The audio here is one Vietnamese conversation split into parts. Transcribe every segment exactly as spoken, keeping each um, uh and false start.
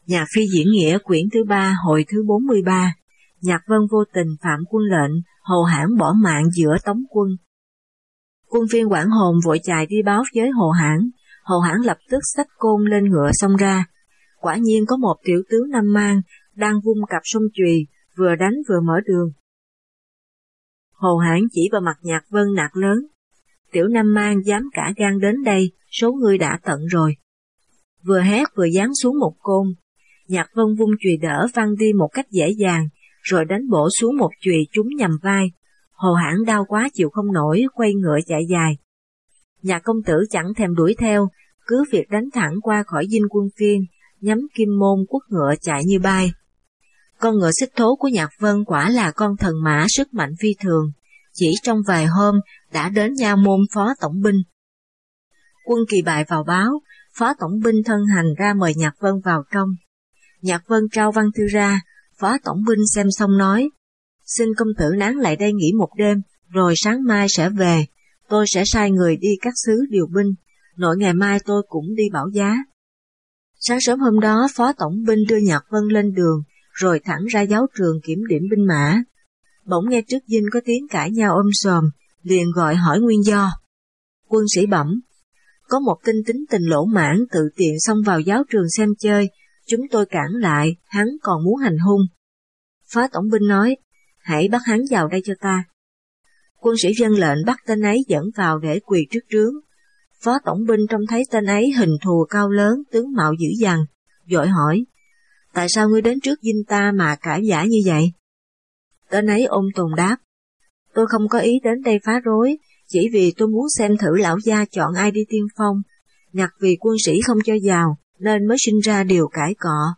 Nhạc Phi diễn nghĩa quyển thứ ba hồi thứ bốn mươi ba. Nhạc Vân vô tình phạm quân lệnh, Hồ Hãn bỏ mạng giữa tống quân. Quân viên Quảng Hồn vội chạy đi báo với Hồ Hãn. Hồ Hãn lập tức xách côn lên ngựa xông ra. Quả nhiên có một tiểu tướng Nam Mang đang vung cặp song chùy, vừa đánh vừa mở đường. Hồ Hãn chỉ vào mặt Nhạc Vân nạt lớn: "Tiểu Nam Mang dám cả gan đến đây, số ngươi đã tận rồi." Vừa hét vừa giáng xuống một côn. Nhạc Vân vung chùy đỡ văng đi một cách dễ dàng, rồi đánh bổ xuống một chùy trúng nhằm vai. Hồ Hãn đau quá chịu không nổi, quay ngựa chạy dài. Nhạc công tử chẳng thèm đuổi theo, cứ việc đánh thẳng qua khỏi dinh quân phiên, nhắm kim môn quất ngựa chạy như bay. Con ngựa xích thố của Nhạc Vân quả là con thần mã sức mạnh phi thường, chỉ trong vài hôm đã đến nha môn phó tổng binh. Quân Kỳ Bại vào báo, phó tổng binh thân hành ra mời Nhạc Vân vào trong. Nhạc Vân trao văn thư ra, phó tổng binh xem xong nói: "Xin công tử nán lại đây nghỉ một đêm, rồi sáng mai sẽ về. Tôi sẽ sai người đi các xứ điều binh, nội ngày mai tôi cũng đi bảo giá." Sáng sớm hôm đó, phó tổng binh đưa Nhạc Vân lên đường, rồi thẳng ra giáo trường kiểm điểm binh mã. Bỗng nghe trước dinh có tiếng cãi nhau ôm sòm, liền gọi hỏi nguyên do. Quân sĩ bẩm: "Có một tinh tính tình lỗ mãn tự tiện xông vào giáo trường xem chơi, chúng tôi cản lại, hắn còn muốn hành hung." Phó tổng binh nói: "Hãy bắt hắn vào đây cho ta." Quân sĩ vâng lệnh bắt tên ấy dẫn vào để quỳ trước trướng. Phó tổng binh trông thấy tên ấy hình thù cao lớn, tướng mạo dữ dằn, vội hỏi: "Tại sao ngươi đến trước dinh ta mà cãi vã như vậy?" Tên ấy ôm tồn đáp: "Tôi không có ý đến đây phá rối, chỉ vì tôi muốn xem thử lão gia chọn ai đi tiên phong, ngặt vì quân sĩ không cho vào, nên mới sinh ra điều cãi cọ."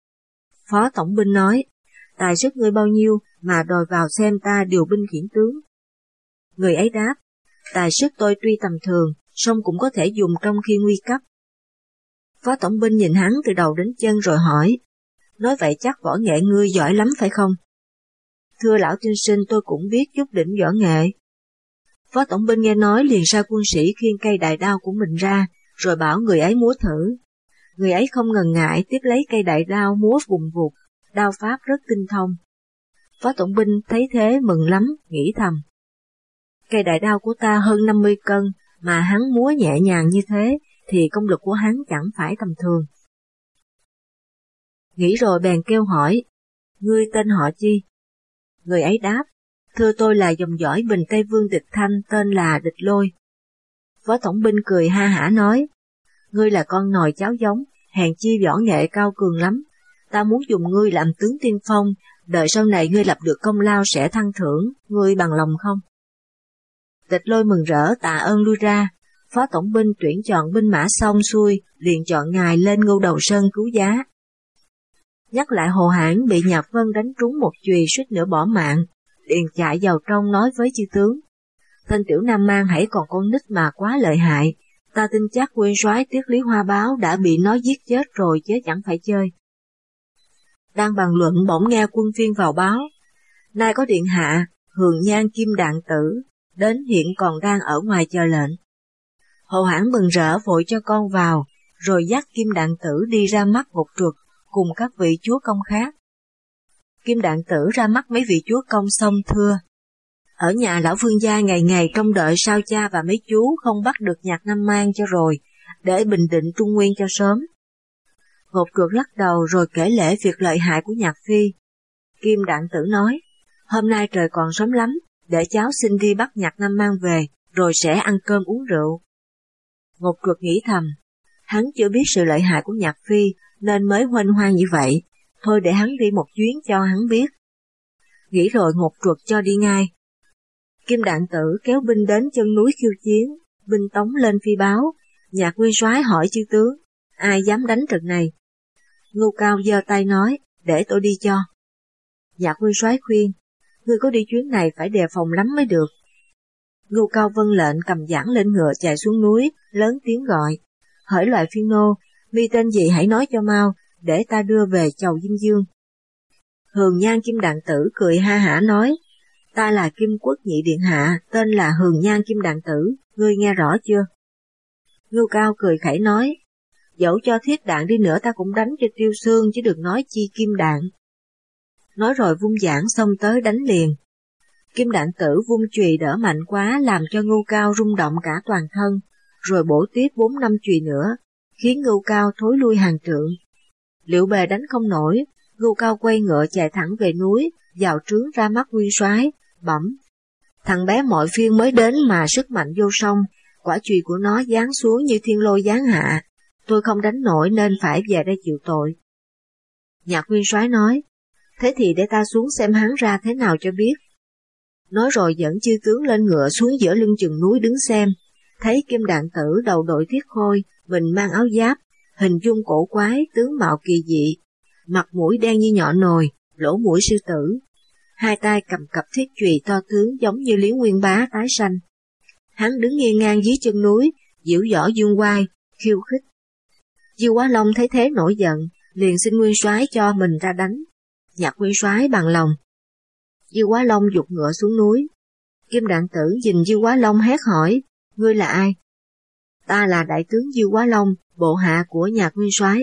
Phó tổng binh nói: "Tài sức ngươi bao nhiêu mà đòi vào xem ta điều binh khiển tướng?" Người ấy đáp: "Tài sức tôi tuy tầm thường, song cũng có thể dùng trong khi nguy cấp." Phó tổng binh nhìn hắn từ đầu đến chân rồi hỏi: "Nói vậy chắc võ nghệ ngươi giỏi lắm phải không?" "Thưa lão tiên sinh, tôi cũng biết chút đỉnh võ nghệ." Phó tổng binh nghe nói liền sai quân sĩ khiêng cây đại đao của mình ra, rồi bảo người ấy múa thử. Người ấy không ngần ngại tiếp lấy cây đại đao múa vùng vụt, đao pháp rất tinh thông. Phó tổng binh thấy thế mừng lắm, nghĩ thầm: "Cây đại đao của ta hơn năm mươi cân, mà hắn múa nhẹ nhàng như thế, thì công lực của hắn chẳng phải tầm thường." Nghĩ rồi bèn kêu hỏi: "Ngươi tên họ chi?" Người ấy đáp: "Thưa tôi là dòng dõi Bình Tây Vương Địch Thanh, tên là Địch Lôi." Phó tổng binh cười ha hả nói: "Ngươi là con nòi cháu giống, hèn chi võ nghệ cao cường lắm. Ta muốn dùng ngươi làm tướng tiên phong, đợi sau này ngươi lập được công lao sẽ thăng thưởng, ngươi bằng lòng không?" Địch Lôi mừng rỡ tạ ơn lui ra. Phó tổng binh tuyển chọn binh mã xong xuôi, liền chọn ngài lên Ngưu Đầu Sơn cứu giá. Nhắc lại Hồ Hãn bị Nhạc Vân đánh trúng một chùy suýt nữa bỏ mạng, liền chạy vào trong nói với chư tướng: "Tên tiểu Nam Mang hãy còn con nít mà quá lợi hại, ta tin chắc nguyên soái Tiết Lý Hoa Báo đã bị nó giết chết rồi chứ chẳng phải chơi." Đang bàn luận bỗng nghe quân viên vào báo: "Nay có điện hạ, Hường Nhan Kim Đạn Tử, đến hiện còn đang ở ngoài chờ lệnh." Hồ Hãn mừng rỡ vội cho con vào, rồi dắt Kim Đạn Tử đi ra mắt Ngục Truật cùng các vị chúa công khác. Kim Đạn Tử ra mắt mấy vị chúa công xong thưa: "Ở nhà lão vương gia ngày ngày trông đợi sao cha và mấy chú không bắt được Nhạc Nam Mang cho rồi, để bình định Trung Nguyên cho sớm." Ngục Truật lắc đầu rồi kể lể việc lợi hại của Nhạc Phi. Kim Đạn Tử nói: "Hôm nay trời còn sớm lắm, để cháu xin đi bắt Nhạc Nam Mang về, rồi sẽ ăn cơm uống rượu." Ngục Truật nghĩ thầm: hắn chưa biết sự lợi hại của Nhạc Phi nên mới huênh hoang như vậy, thôi để hắn đi một chuyến cho hắn biết. Nghĩ rồi Ngục Truật cho đi ngay. Kim Đạn Tử kéo binh đến chân núi khiêu chiến, binh tống lên phi báo. Nhạc nguyên soái hỏi chư tướng: "Ai dám đánh trận này?" Ngưu Cao giơ tay nói: "Để tôi đi cho." Nhạc nguyên soái khuyên: "Ngươi có đi chuyến này phải đề phòng lắm mới được." Ngưu Cao vâng lệnh cầm giảng lên ngựa chạy xuống núi, lớn tiếng gọi: "Hỡi loài phiên nô, mi tên gì hãy nói cho mau, để ta đưa về chầu Dinh Dương." Hường Nhan Kim Đạn Tử cười ha hả nói: "Ta là Kim Quốc nhị điện hạ, tên là Hường Nhan Kim Đạn Tử, ngươi nghe rõ chưa?" Ngưu Cao cười khẩy nói: dẫu cho thiết đạn đi nữa ta cũng đánh cho tiêu xương chứ đừng nói chi kim đạn. Nói rồi vung giảng xông tới đánh liền. Kim đạn tử vung chùy đỡ mạnh quá làm cho Ngưu Cao rung động cả toàn thân, rồi bổ tiếp bốn năm chùy nữa, khiến Ngưu Cao thối lui hàng trượng. Liệu bề đánh không nổi, Ngưu Cao quay ngựa chạy thẳng về núi, vào trướng ra mắt nguyên soái, bẩm: thằng bé mọi phiên mới đến mà sức mạnh vô song, quả chùy của nó giáng xuống như thiên lôi giáng hạ, tôi không đánh nổi nên phải về đây chịu tội. Nhạc nguyên soái nói: thế thì để ta xuống xem hắn ra thế nào cho biết. Nói rồi dẫn chư tướng lên ngựa xuống giữa lưng chừng núi đứng xem, thấy Kim đạn tử đầu đội thiết khôi, mình mang áo giáp, hình dung cổ quái, tướng mạo kỳ dị, mặt mũi đen như nhọ nồi, lỗ mũi sư tử, hai tay cầm cặp thiết chùy to tướng giống như Lý Nguyên Bá tái sanh. Hắn đứng nghiêng ngang dưới chân núi, diễu võ dương oai, khiêu khích. Dư Quá Long thấy thế nổi giận, liền xin nguyên soái cho mình ra đánh. Nhạc nguyên soái bằng lòng. Dư Quá Long giục ngựa xuống núi. Kim đạn tử nhìn Dư Quá Long hét hỏi: ngươi là ai? Ta là đại tướng Dư Quá Long, bộ hạ của Nhạc nguyên soái.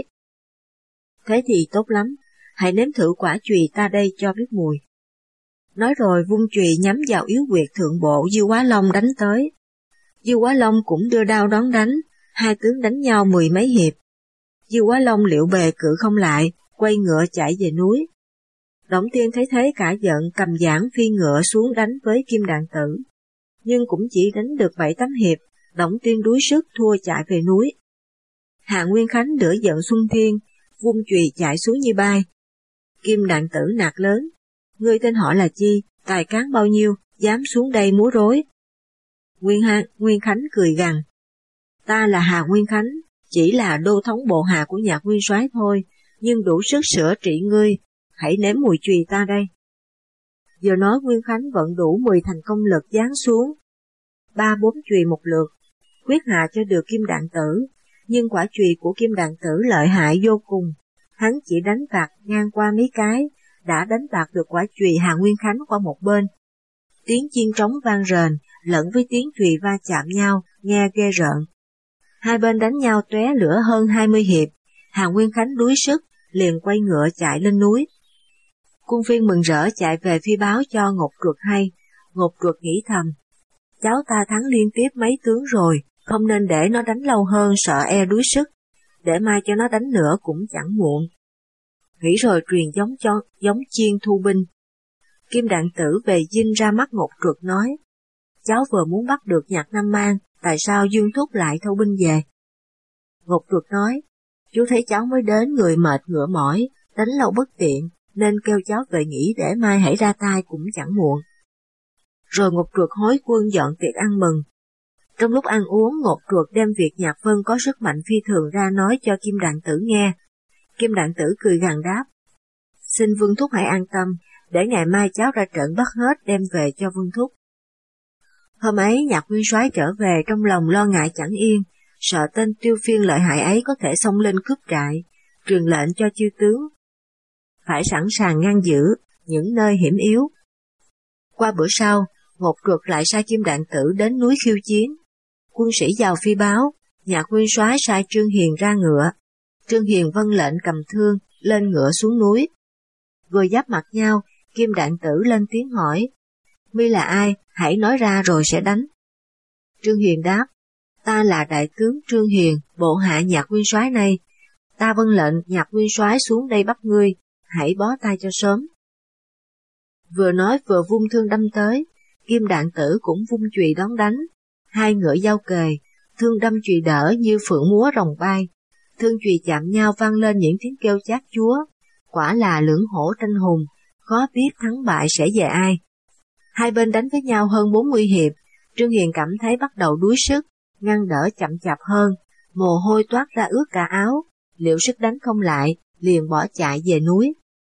Thế thì tốt lắm, hãy nếm thử quả chùy ta đây cho biết mùi. Nói rồi vung chùy nhắm vào yếu huyệt thượng bộ Dư Quá Long đánh tới. Dư Quá Long cũng đưa đao đón đánh, hai tướng đánh nhau mười mấy hiệp. Dư Quá Long liệu bề cự không lại, quay ngựa chạy về núi. Đổng Tiên thấy thế cả giận, cầm giảng phi ngựa xuống đánh với Kim đạn tử, nhưng cũng chỉ đánh được bảy tám hiệp. Đổng Tiên đuối sức thua chạy về núi. Hạ Nguyên Khánh đỡ giận Xuân Thiên, vung chùy chạy xuống như bay. Kim đạn tử nạt lớn: ngươi tên họ là chi, tài cán bao nhiêu, dám xuống đây múa rối? Nguyên, ha, Nguyên Khánh cười gằn: ta là Hà Nguyên Khánh, chỉ là đô thống bộ hạ của Nhạc nguyên soái thôi, nhưng đủ sức sửa trị ngươi, hãy nếm mùi chùy ta đây. Vừa nói Nguyên Khánh vận đủ mười thành công lực giáng xuống, ba bốn chùy một lượt, quyết hạ cho được Kim đạn tử, nhưng quả chùy của Kim đạn tử lợi hại vô cùng, hắn chỉ đánh bạc ngang qua mấy cái, đã đánh bạc được quả chùy Hà Nguyên Khánh qua một bên. Tiếng chiên trống vang rền, lẫn với tiếng chùy va chạm nhau, nghe ghê rợn. Hai bên đánh nhau tóe lửa hơn hai mươi hiệp, Hà Nguyên Khánh đuối sức, liền quay ngựa chạy lên núi. Cung Phiên mừng rỡ chạy về phi báo cho Ngột Truật hay. Ngột Truật nghĩ thầm: cháu ta thắng liên tiếp mấy tướng rồi, không nên để nó đánh lâu hơn, sợ e đuối sức, để mai cho nó đánh nữa cũng chẳng muộn. Nghĩ rồi truyền giống cho giống chiên thu binh. Kim đạn tử về dinh ra mắt Ngột Truật nói: cháu vừa muốn bắt được Nhạc Nam Mang, tại sao Dương Thúc lại thâu binh về? Ngột Truật nói: chú thấy cháu mới đến, người mệt ngựa mỏi, đánh lâu bất tiện, nên kêu cháu về nghỉ để mai hãy ra tay cũng chẳng muộn. Rồi Ngột Truật hối quân dọn tiệc ăn mừng. Trong lúc ăn uống, Ngột Truật đem việc Nhạc Vân có sức mạnh phi thường ra nói cho Kim đạn tử nghe. Kim đạn tử cười gằn đáp: xin Vương Thúc hãy an tâm, để ngày mai cháu ra trận bắt hết đem về cho Vương Thúc. Hôm ấy Nhạc nguyên soái trở về trong lòng lo ngại chẳng yên, sợ tên Tiêu Phiên lợi hại ấy có thể xông lên cướp trại, truyền lệnh cho chư tướng phải sẵn sàng ngăn giữ những nơi hiểm yếu. Qua bữa sau, Ngột Truật lại sai Kim đạn tử đến núi khiêu chiến. Quân sĩ vào phi báo, Nhạc nguyên soái sai Trương Hiền ra ngựa. Trương Hiền vâng lệnh cầm thương, lên ngựa xuống núi. Vừa giáp mặt nhau, Kim đạn tử lên tiếng hỏi: mi là ai, hãy nói ra rồi sẽ đánh. Trương Hiền đáp: ta là đại tướng Trương Hiền, bộ hạ Nhạc nguyên soái này. Ta vâng lệnh Nhạc nguyên soái xuống đây bắt ngươi, hãy bó tay cho sớm. Vừa nói vừa vung thương đâm tới, Kim đạn tử cũng vung chùy đón đánh. Hai ngựa giao kề, thương đâm chùy đỡ như phượng múa rồng bay. Thương chùy chạm nhau vang lên những tiếng kêu chát chúa. Quả là lưỡng hổ tranh hùng, khó biết thắng bại sẽ về ai. Hai bên đánh với nhau hơn bốn mươi hiệp, Trương Hiền cảm thấy bắt đầu đuối sức, ngăn đỡ chậm chạp hơn, mồ hôi toát ra ướt cả áo, liệu sức đánh không lại, liền bỏ chạy về núi.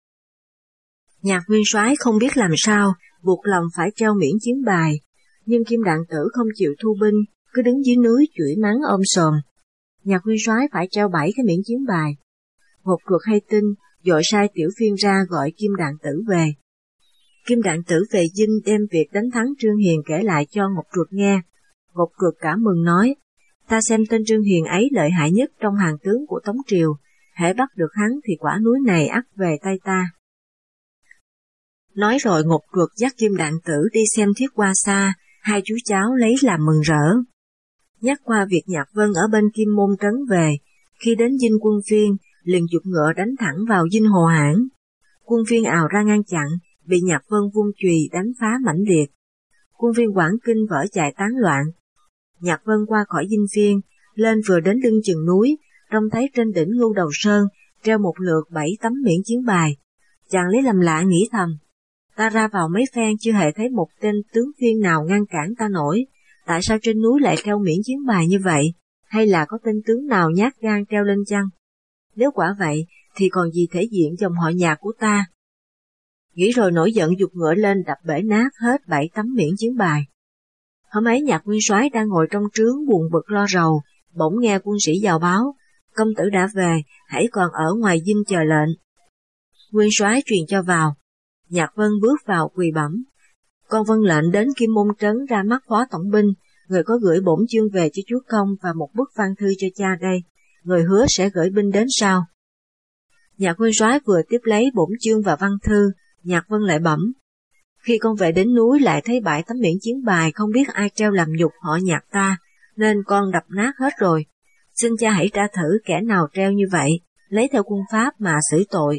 Nhạc nguyên soái không biết làm sao, buộc lòng phải treo miễn chiến bài, nhưng Kim đạn tử không chịu thu binh, cứ đứng dưới núi chửi mắng ôm sòm. Nhạc nguyên soái phải treo bảy cái miễn chiến bài. Ngột Truật hay tin, vội sai Tiểu Phiên ra gọi Kim đạn tử về. Kim đạn tử về dinh đem việc đánh thắng Trương Hiền kể lại cho Ngột Truật nghe. Ngột Truật cả mừng nói: Ta xem tên Trương Hiền ấy lợi hại nhất trong hàng tướng của Tống Triều, hễ bắt được hắn thì quả núi này ắt về tay ta. Nói rồi ngột ruột dắt Kim Đạn Tử đi xem Thiết Hoa Sa, hai chú cháu lấy làm mừng rỡ. Nhắc qua việc Nhạc Vân ở bên Kim Môn trấn về, khi đến dinh Quân Phiên, liền giục ngựa đánh thẳng vào dinh Hồ Hãn. Quân Phiên ào ra ngăn chặn, bị Nhạc Vân vung chùy đánh phá mãnh liệt. Quân Phiên Quảng Kinh vỡ chạy tán loạn. Nhạc Vân qua khỏi dinh Phiên, lên vừa đến lưng chừng núi, trông thấy trên đỉnh Ngưu Đầu Sơn treo một lượt bảy tấm miễn chiến bài. Chàng lấy làm lạ nghĩ thầm, ta ra vào mấy phen chưa hề thấy một tên tướng Phiên nào ngăn cản ta nổi, tại sao trên núi lại treo miễn chiến bài như vậy, hay là có tên tướng nào nhát gan treo lên chăng? Nếu quả vậy, thì còn gì thể diện dòng họ Nhạc của ta? Nghĩ rồi nổi giận giục ngựa lên đập bể nát hết bảy tấm miễn chiến bài. Hôm ấy Nhạc Nguyên Soái đang ngồi trong trướng buồn bực lo rầu, bỗng nghe quân sĩ vào báo, công tử đã về, hãy còn ở ngoài dinh chờ lệnh. Nguyên Soái truyền cho vào. Nhạc Vân bước vào quỳ bẩm. Con vâng lệnh đến Kim Môn trấn ra mắt phó tổng binh, người có gửi bổn chương về cho chúa công và một bức văn thư cho cha đây, người hứa sẽ gửi binh đến sau. Nhạc Nguyên Soái vừa tiếp lấy bổn chương và văn thư, Nhạc Vân lại bẩm. Khi con về đến núi lại thấy bảy tấm miễn chiến bài không biết ai treo làm nhục họ Nhạc ta, nên con đập nát hết rồi. Xin cha hãy tra thử kẻ nào treo như vậy, lấy theo quân pháp mà xử tội.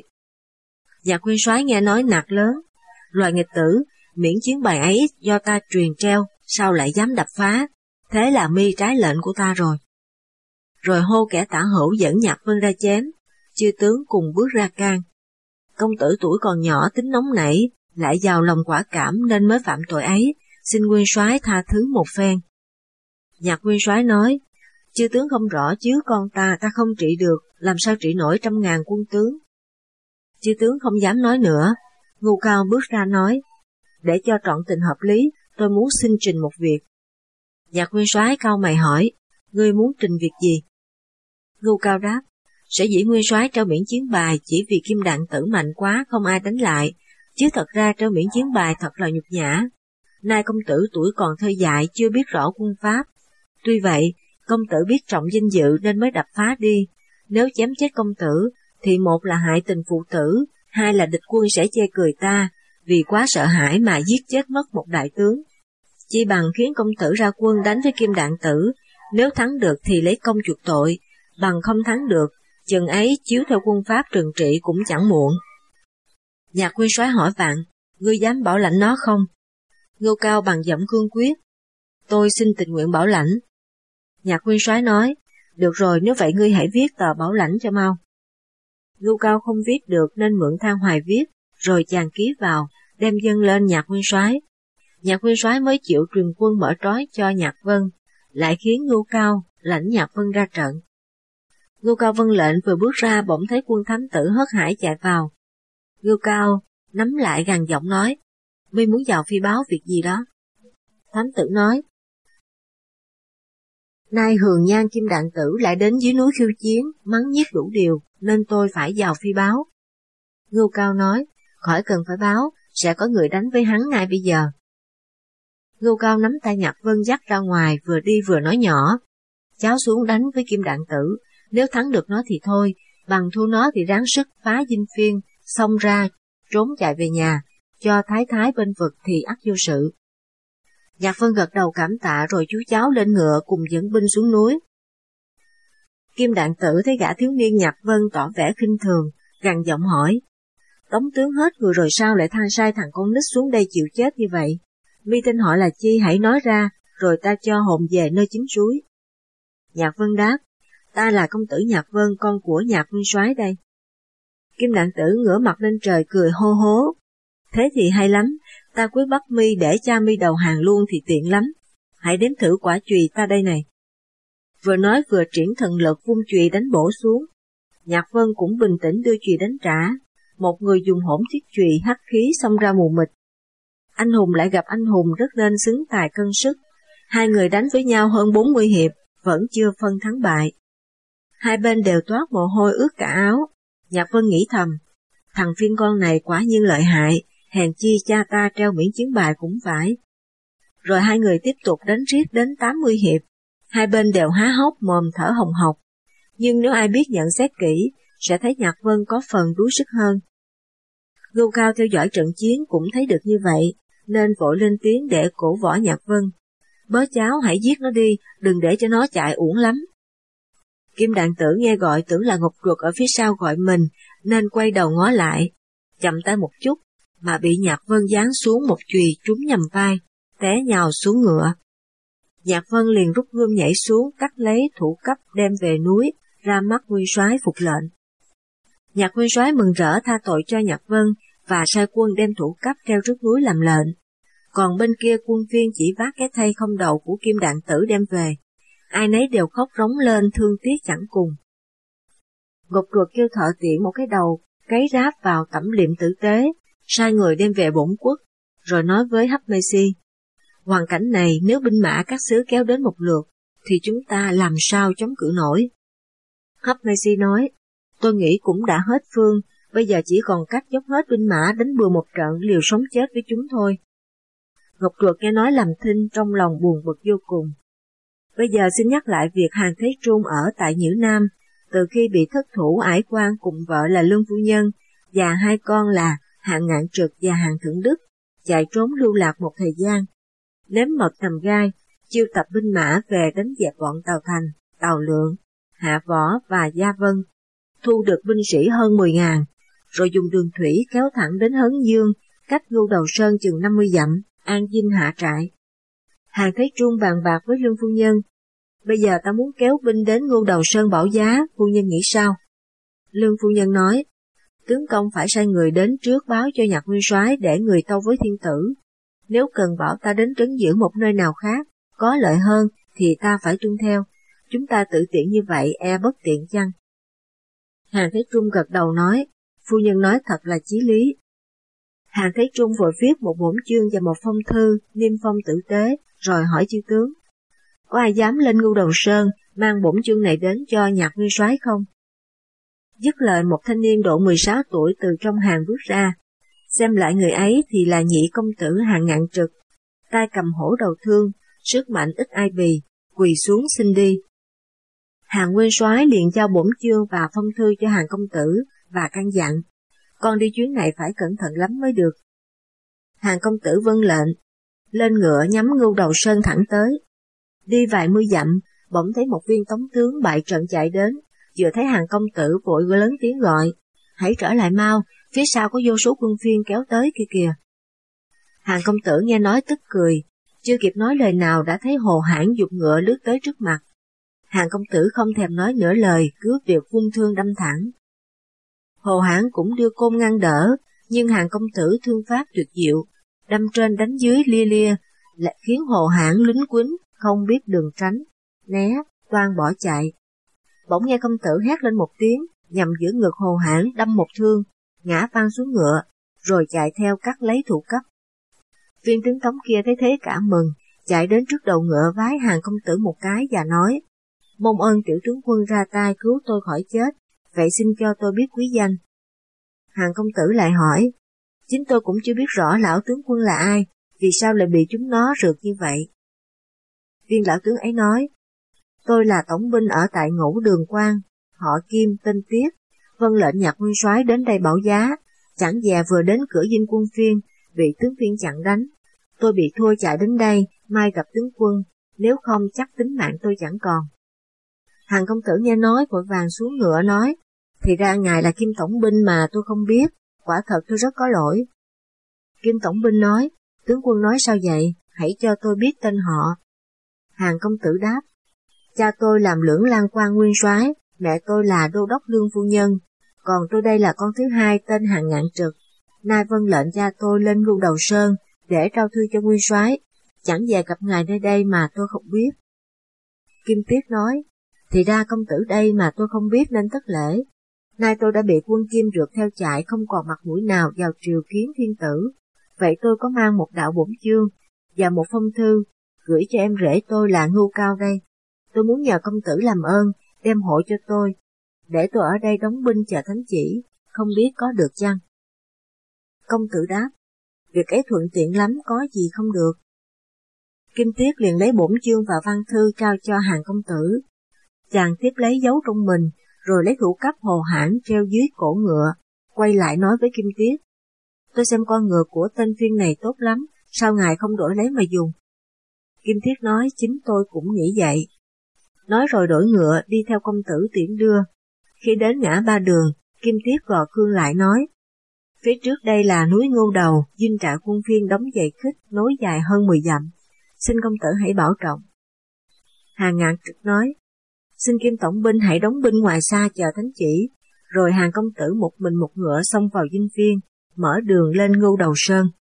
Nhạc Nguyên Soái nghe nói nạt lớn, loài nghịch tử, miễn chiến bài ấy do ta truyền treo, sao lại dám đập phá, thế là mi trái lệnh của ta rồi. Rồi hô kẻ tả hữu dẫn Nhạc Vân ra chém, chư tướng cùng bước ra can. Công tử tuổi còn nhỏ tính nóng nảy, lại giàu lòng quả cảm nên mới phạm tội ấy, xin Nguyên Soái tha thứ một phen. Nhạc Nguyên Soái nói, chư tướng không rõ chứ con ta ta không trị được, làm sao trị nổi trăm ngàn quân tướng. Chư tướng không dám nói nữa, Ngưu Cao bước ra nói, để cho trọn tình hợp lý, tôi muốn xin trình một việc. Nhạc Nguyên Soái cau mày hỏi, ngươi muốn trình việc gì? Ngưu Cao đáp, sở dĩ Nguyên Soái treo miễn chiến bài chỉ vì Kim Đạn Tử mạnh quá không ai đánh lại, chứ thật ra treo miễn chiến bài thật là nhục nhã. Nay công tử tuổi còn thơ dại chưa biết rõ quân pháp. Tuy vậy, công tử biết trọng danh dự nên mới đập phá đi. Nếu chém chết công tử, thì một là hại tình phụ tử, hai là địch quân sẽ chê cười ta, vì quá sợ hãi mà giết chết mất một đại tướng. Chi bằng khiến công tử ra quân đánh với Kim Đạn Tử, nếu thắng được thì lấy công chuộc tội, bằng không thắng được, chừng ấy chiếu theo quân pháp trừng trị cũng chẳng muộn. Nhạc Nguyên Soái hỏi vạn, ngươi dám bảo lãnh nó không? Ngưu Cao bằng giọng cương quyết, tôi xin tình nguyện bảo lãnh. Nhạc Nguyên Soái nói, được rồi nếu vậy ngươi hãy viết tờ bảo lãnh cho mau. Ngưu Cao không viết được nên mượn Thang Hoài viết, rồi chàng ký vào, đem dâng lên Nhạc Nguyên Soái. Nhạc Nguyên Soái mới chịu truyền quân mở trói cho Nhạc Vân, lại khiến Ngưu Cao lãnh Nhạc Vân ra trận. Ngưu Cao vâng lệnh vừa bước ra bỗng thấy quân thám tử hớt hải chạy vào. Ngưu Cao nắm lại gằn giọng nói, mi muốn vào phi báo việc gì đó? Thám tử nói, nay Hường Nhan Kim Đạn Tử lại đến dưới núi khiêu chiến, mắng nhiếc đủ điều, nên tôi phải vào phi báo. Ngưu Cao nói, khỏi cần phải báo, sẽ có người đánh với hắn ngay bây giờ. Ngưu Cao nắm tay Nhạc Vân dắt ra ngoài vừa đi vừa nói nhỏ, cháu xuống đánh với Kim Đạn Tử, nếu thắng được nó thì thôi, bằng thua nó thì ráng sức phá dinh Phiên, xông ra, trốn chạy về nhà, cho thái thái bên vực thì ắt vô sự. Nhạc Vân gật đầu cảm tạ rồi chú cháu lên ngựa cùng dẫn binh xuống núi. Kim Đạn Tử thấy gã thiếu niên Nhạc Vân tỏ vẻ khinh thường, gằn giọng hỏi, Tống tướng hết người rồi sao lại than sai thằng con nít xuống đây chịu chết như vậy? Mi tên họ là chi hãy nói ra, rồi ta cho hồn về nơi chính suối. Nhạc Vân đáp, ta là công tử Nhạc Vân, con của Nhạc Nguyên Soái đây. Kim Đạn Tử ngửa mặt lên trời cười hô hố, thế thì hay lắm, ta quyết bắt mi để cha mi đầu hàng luôn thì tiện lắm, hãy đếm thử quả chùy ta đây này. Vừa nói vừa triển thần lực vung chùy đánh bổ xuống. Nhạc Vân cũng bình tĩnh đưa chùy đánh trả, một người dùng hỗn thiết chùy hắc khí xông ra mù mịt. Anh hùng lại gặp anh hùng rất nên xứng tài cân sức, hai người đánh với nhau hơn bốn mươi hiệp, vẫn chưa phân thắng bại. Hai bên đều toát mồ hôi ướt cả áo. Nhạc Vân nghĩ thầm, thằng Phiên con này quả nhiên lợi hại, hèn chi cha ta treo miễn chiến bài cũng phải. Rồi hai người tiếp tục đánh riết đến tám mươi hiệp, Hai bên đều há hốc mồm thở hồng hộc, nhưng nếu ai biết nhận xét kỹ, sẽ thấy Nhạc Vân có phần đuối sức hơn. Gưu Cao theo dõi trận chiến cũng thấy được như vậy, nên vội lên tiếng để cổ võ Nhạc Vân. Bớ cháu hãy giết nó đi, đừng để cho nó chạy uổng lắm. Kim Đạn Tử nghe gọi tưởng là Ngọc Ruột ở phía sau gọi mình, nên quay đầu ngó lại, chậm tay một chút, mà bị Nhạc Vân giáng xuống một chùy trúng nhầm vai, té nhào xuống ngựa. Nhạc Vân liền rút gươm nhảy xuống, cắt lấy thủ cấp đem về núi, ra mắt nguyên soái phục lệnh. Nhạc nguyên soái mừng rỡ tha tội cho Nhạc Vân và sai quân đem thủ cấp treo trước núi làm lệnh. Còn bên kia quân viên chỉ vác cái thây không đầu của Kim Đạn Tử đem về, ai nấy đều khóc rống lên thương tiếc chẳng cùng. Ngọc Ruột kêu thợ tiện một cái đầu, cấy ráp vào tẩm liệm tử tế, sai người đem về bổn quốc, rồi nói với Hấp Mê Si: hoàn cảnh này nếu binh mã các xứ kéo đến một lượt, thì chúng ta làm sao chống cự nổi? Hấp Mê Si nói: tôi nghĩ cũng đã hết phương, bây giờ chỉ còn cách dốc hết binh mã đánh bừa một trận liều sống chết với chúng thôi. Ngọc Ruột nghe nói làm thinh, trong lòng buồn bực vô cùng. Bây giờ xin nhắc lại việc Hàn Thế Trung ở tại Nhiễu Nam, từ khi bị thất thủ ải quan cùng vợ là Lương Phu Nhân và hai con là Hàn Ngạn Trực và Hàn Thượng Đức, chạy trốn lưu lạc một thời gian, nếm mật nằm gai, chiêu tập binh mã về đánh dẹp bọn Tào Thành, Tào Lượng, Hạ Võ và Gia Vân, thu được binh sĩ hơn mười ngàn, rồi dùng đường thủy kéo thẳng đến Hấn Dương, cách Ngưu Đầu Sơn chừng năm mươi dặm, an dinh hạ trại. Hàn Thế Trung bàn bạc với Lương Phu Nhân: bây giờ ta muốn kéo binh đến Ngưu Đầu Sơn bảo giá, phu nhân nghĩ sao? Lương Phu Nhân nói: tướng công phải sai người đến trước báo cho Nhạc nguyên soái để người tâu với thiên tử. Nếu cần bảo ta đến trấn giữ một nơi nào khác, có lợi hơn, thì ta phải tuân theo. Chúng ta tự tiện như vậy e bất tiện chăng? Hàn Thế Trung gật đầu nói: phu nhân nói thật là chí lý. Hàn Thế Trung vội viết một bổn chương và một phong thư, niêm phong tử tế, rồi hỏi chư tướng: có ai dám lên Ngưu Đầu Sơn mang bổn chương này đến cho Nhạc nguyên soái không? Dứt lời, một thanh niên độ mười sáu tuổi từ trong hàng bước ra. Xem lại người ấy thì là nhị công tử Hàn Ngạn Trực, tay cầm hổ đầu thương, sức mạnh ít ai bì, quỳ xuống xin đi. Hàn nguyên soái liền giao bổn chương và phong thư cho Hàn công tử và căn dặn: con đi chuyến này phải cẩn thận lắm mới được. Hàn công tử vâng lệnh, lên ngựa nhắm Ngưu Đầu Sơn thẳng tới. Đi vài mươi dặm, bỗng thấy một viên tống tướng bại trận chạy đến, vừa thấy Hàn công tử vội lớn tiếng gọi: hãy trở lại mau, phía sau có vô số quân phiên kéo tới kia kìa. Hàn công tử nghe nói tức cười, chưa kịp nói lời nào đã thấy Hồ Hãn giục ngựa lướt tới trước mặt. Hàn công tử không thèm nói nửa lời, cứ việc vung thương đâm thẳng. Hồ Hãn cũng đưa côn ngăn đỡ, nhưng Hàn công tử thương pháp tuyệt diệu, đâm trên đánh dưới lia lia, lại khiến Hồ Hãn lính quýnh không biết đường tránh, né, toan bỏ chạy. Bỗng nghe công tử hét lên một tiếng, nhằm giữa ngực Hồ Hãn đâm một thương, ngã văng xuống ngựa, rồi chạy theo cắt lấy thủ cấp. Viên tướng tống kia thấy thế cả mừng, chạy đến trước đầu ngựa vái Hàn công tử một cái và nói: mong ơn tiểu tướng quân ra tay cứu tôi khỏi chết, vậy xin cho tôi biết quý danh. Hàn công tử lại hỏi: chính tôi cũng chưa biết rõ lão tướng quân là ai, vì sao lại bị chúng nó rượt như vậy? Viên lão tướng ấy nói: tôi là tổng binh ở tại Ngũ Đường Quan, họ Kim, tên Tiết, vâng lệnh Nhạc nguyên soái đến đây bảo giá, chẳng dè vừa đến cửa dinh quân phiên, bị tướng phiên chặn đánh. Tôi bị thua chạy đến đây, mai gặp tướng quân, nếu không chắc tính mạng tôi chẳng còn. Hàn công tử nghe nói vội vàng xuống ngựa nói: thì ra ngài là Kim tổng binh mà tôi không biết, quả thật tôi rất có lỗi. Kim tổng binh nói: tướng quân nói sao vậy, hãy cho tôi biết tên họ. Hàn công tử đáp: cha tôi làm lưỡng lang quan nguyên soái, mẹ tôi là đô đốc Lương Phu Nhân, còn tôi đây là con thứ hai tên Hàn Ngạn Trực, nay vâng lệnh cha tôi lên Ngưu Đầu Sơn để trao thư cho nguyên soái, chẳng về gặp ngài nơi đây mà tôi không biết. Kim Tiết nói: thì ra công tử đây mà tôi không biết nên thất lễ. Nay tôi đã bị quân Kim rượt theo chạy, không còn mặt mũi nào vào triều kiến thiên tử. Vậy tôi có mang một đạo bổn chương và một phong thư gửi cho em rể tôi là Ngưu Cao đây. Tôi muốn nhờ công tử làm ơn đem hộ cho tôi, để tôi ở đây đóng binh chờ thánh chỉ, không biết có được chăng? Công tử đáp: việc ấy thuận tiện lắm, có gì không được. Kim Tiết liền lấy bổn chương và văn thư trao cho Hàn công tử. Chàng tiếp lấy giấu trong mình, rồi lấy thủ cấp Hồ Hãn treo dưới cổ ngựa, quay lại nói với Kim Tiết: tôi xem con ngựa của tên Phiên này tốt lắm, sao ngài không đổi lấy mà dùng? Kim Tiết nói: chính tôi cũng nghĩ vậy. Nói rồi đổi ngựa đi theo công tử tiễn đưa. Khi đến ngã ba đường, Kim Tiết gò cương lại nói: phía trước đây là núi Ngưu Đầu, dinh trại quân Phiên đóng dày khích, nối dài hơn mười dặm. Xin công tử hãy bảo trọng. Hàn Ngạn Trực nói: xin Kim tổng binh hãy đóng binh ngoài xa chờ thánh chỉ. Rồi Hàn công tử một mình một ngựa xông vào dinh Phiên, mở đường lên Ngưu Đầu Sơn.